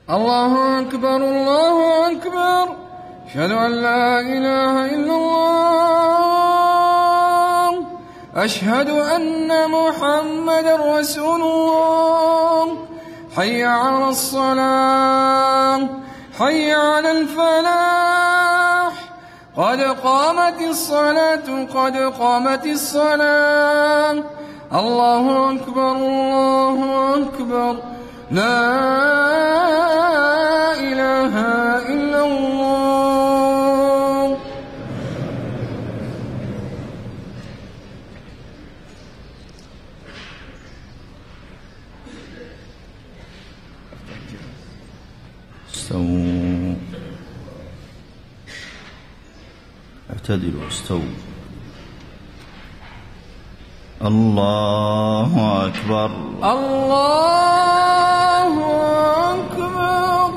الله أكبر الله أكبر أشهد أن لا إله إلا الله أشهد أن محمدا رسول الله حي على الصلاة حي على الفلاح قد قامت الصلاة قد قامت الصلاة الله أكبر الله أكبر لا إله إلا الله. استووا اعتدلوا استووا. الله أكبر الله أكبر.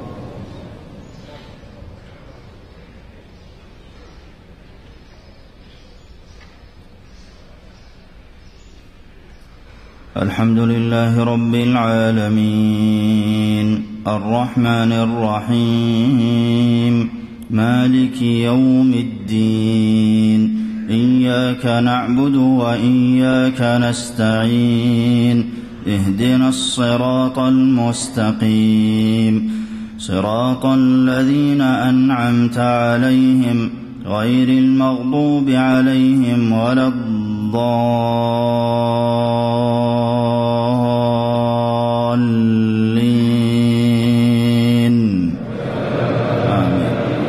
الحمد لله رب العالمين الرحمن الرحيم مالك يوم الدين إياك نعبد وإياك نستعين اهدنا الصراط المستقيم صراط الذين أنعمت عليهم غير المغضوب عليهم ولا الضالين آمين.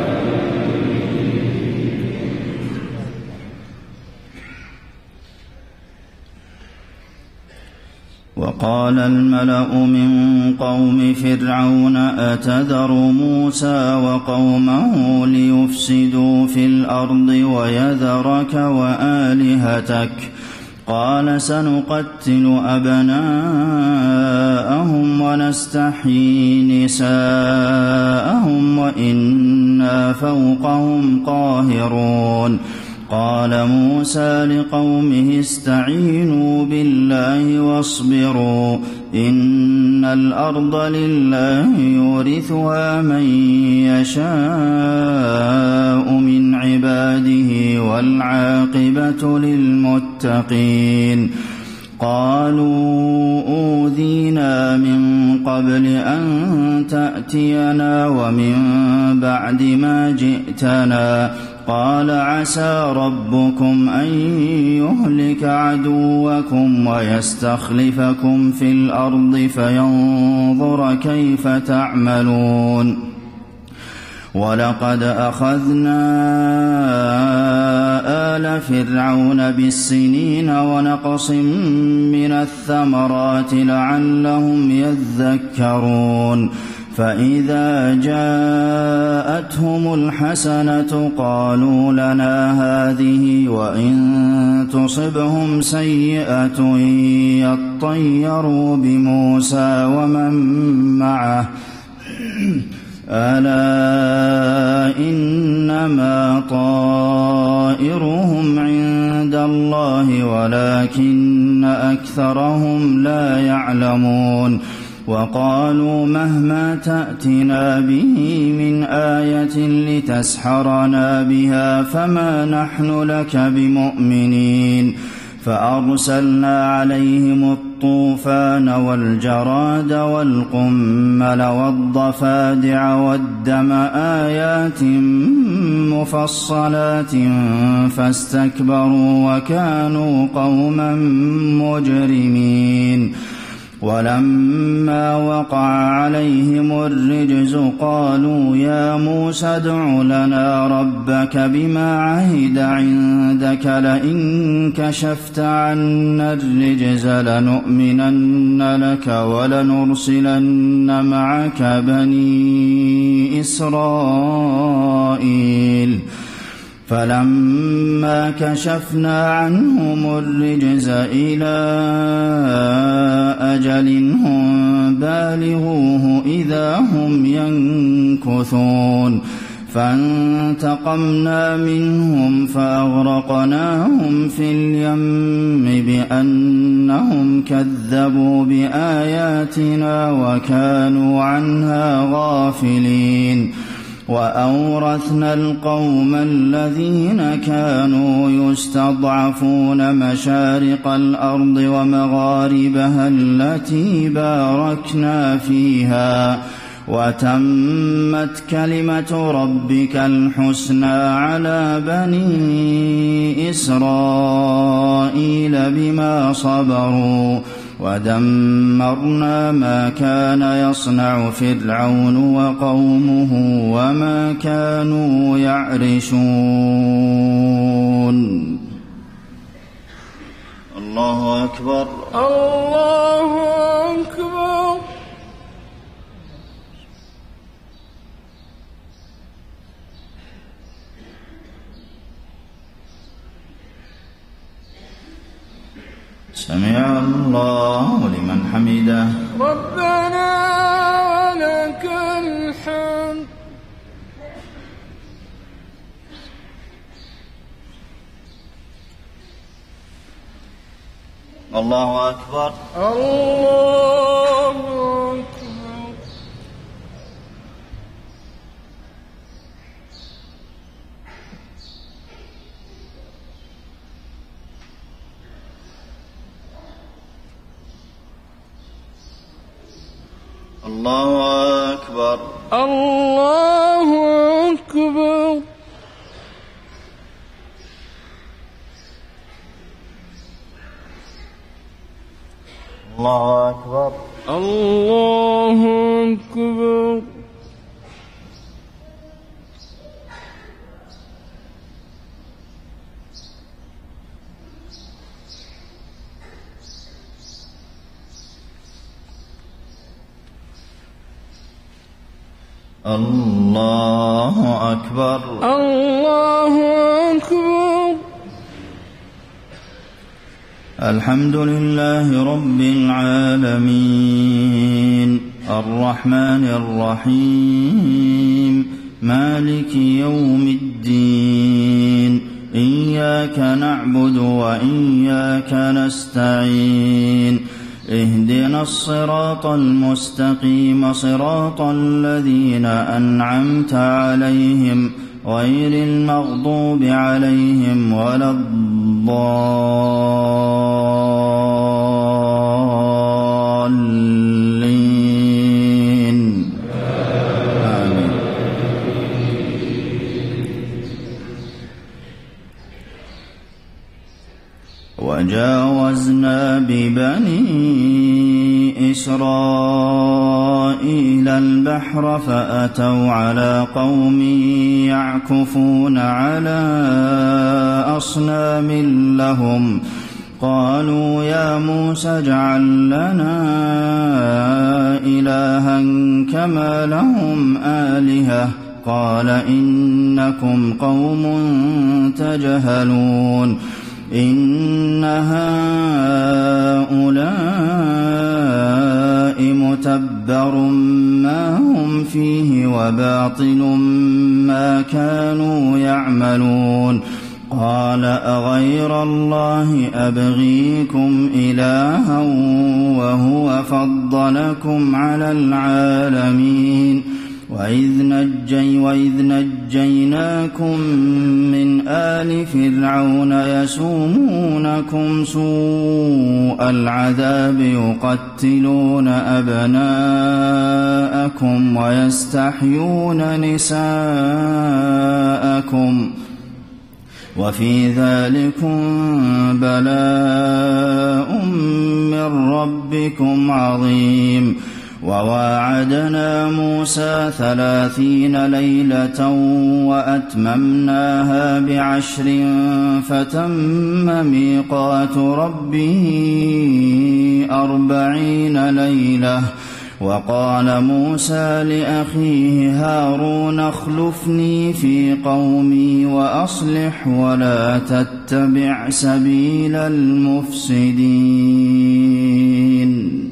وقال الملأ من قوم فرعون أتذر موسى وقومه ليفسدوا في الأرض ويذرك وآلهتك قال سنقتل أبناءهم ونستحيي نساءهم وإنا فوقهم قاهرون. قال موسى لقومه استعينوا بالله واصبروا إن الأرض لله يورثها من يشاء من عباده والعاقبة للمتقين. قالوا أوذينا من قبل أن تأتينا ومن بعد ما جئتنا قال عسى ربكم أن يهلك عدوكم ويستخلفكم في الأرض فينظر كيف تعملون. ولقد أخذنا آل فرعون بالسنين ونقص من الثمرات لعلهم يذكرون. فإذا جاءتهم الحسنة قالوا لنا هذه وإن تصبهم سيئة يطيروا بموسى ومن معه ألا إنما طائرهم عند الله ولكن أكثرهم لا يعلمون. وقالوا مهما تأتنا به من آية لتسحرنا بها فما نحن لك بمؤمنين. فأرسلنا عليهم الطوفان والجراد والقمل والضفادع والدم آيات مفصلات فاستكبروا وكانوا قوما مجرمين. ولما وقع عليهم الرجز قالوا يا موسى ادع لنا ربك بما عهد عندك لئن كشفت عنا الرجز لنؤمنن لك ولنرسلن معك بني إسرائيل. فلما كشفنا عنهم الرجز إلى أجل هم بالغوه إذا هم ينكثون. فانتقمنا منهم فأغرقناهم في اليم بأنهم كذبوا بآياتنا وكانوا عنها غافلين وأورثنا القوم الذين كانوا يستضعفون مشارق الأرض ومغاربها التي باركنا فيها وتمت كلمة ربك الحسنى على بني إسرائيل بما صبروا ودمرنا ما كان يصنع فرعون وقومه وما كانوا يعرشون. الله أكبر. الله أكبر. سمع الله لمن حمده. ربنا ولك الحمد. الله أكبر. الله أكبر. الله أكبر. الله أكبر. الله أكبر. الله أكبر. الله أكبر. الله أكبر. الحمد لله رب العالمين الرحمن الرحيم مالك يوم الدين إياك نعبد وإياك نستعين اهدنا الصراط المستقيم صراط الذين أنعمت عليهم غير المغضوب عليهم ولا الضالين آمين. وجاوزنا ببني إسرائيل البحر فأتوا على قوم يعكفون على أصنام لهم قالوا يا موسى اجعل لنا إلها كما لهم آلهة قال إنكم قوم تجهلون إن هؤلاء متبر ما هم فيه وباطل ما كانوا يعملون قال أغير الله أبغيكم إلها وهو فضلكم على العالمين وإذ نجيناكم من آل فرعون يسومونكم سوء العذاب يقتلون أبناءكم ويستحيون نساءكم وفي ذلكم بلاء من ربكم عظيم وواعدنا موسى 30 ليلة وأتممناها ب10 فتم ميقات ربه 40 ليلة وقال موسى لأخيه هارون اخلفني في قومي وأصلح ولا تتبع سبيل المفسدين.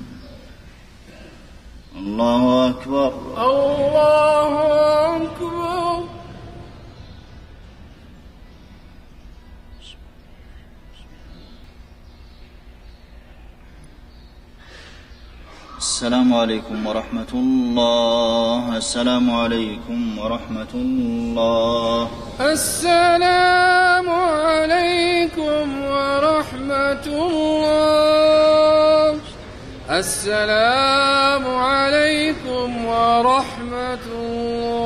الله أكبر. الله أكبر. السلام عليكم ورحمة الله. السلام عليكم ورحمة الله. السلام عليكم ورحمة الله. السلام عليكم ورحمة الله.